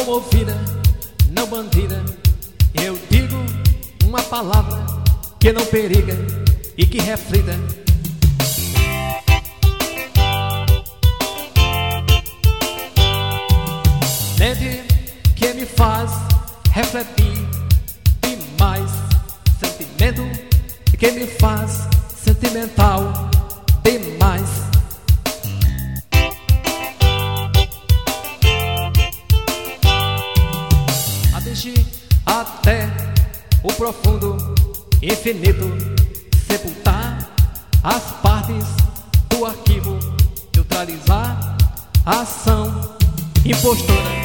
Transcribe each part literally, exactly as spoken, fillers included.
comovida, não bandida. Eu digo uma palavra que não periga e que reflita. Mente que me faz refletir demais. Sentimento que me faz sentimental demais. Atingir até o profundo infinito, sepultar as partes do arquivo, neutralizar a ação impostora.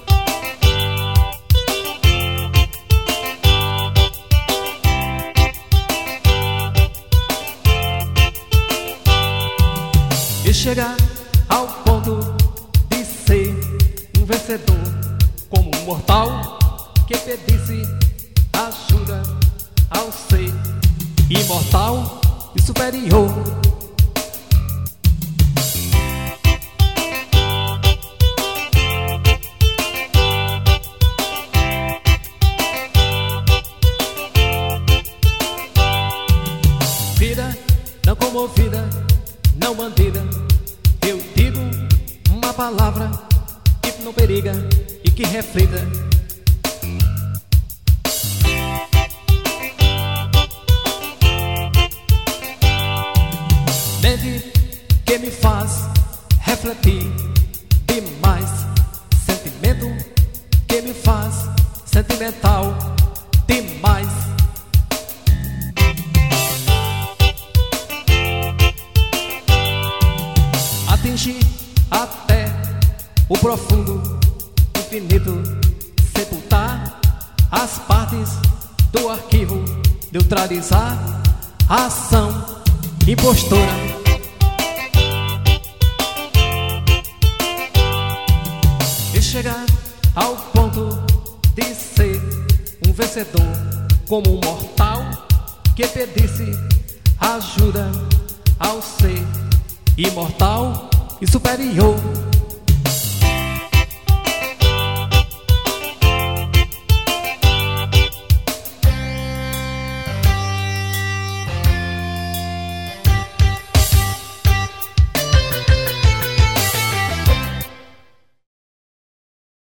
E chegar ao ponto de ser um vencedor, como um mortal que pedisse ajuda ao ser imortal e superior. Vida não comovida, não bandida. Eu digo uma palavra que não periga e que reflita. Mente que me faz refletir demais. Sentimento que me faz sentimental demais. Atingir até o profundo infinito, sepultar as partes do arquivo, neutralizar a ação impostora. E chegar ao ponto de ser um vencedor, como um mortal que pedisse ajuda ao ser imortal e superior.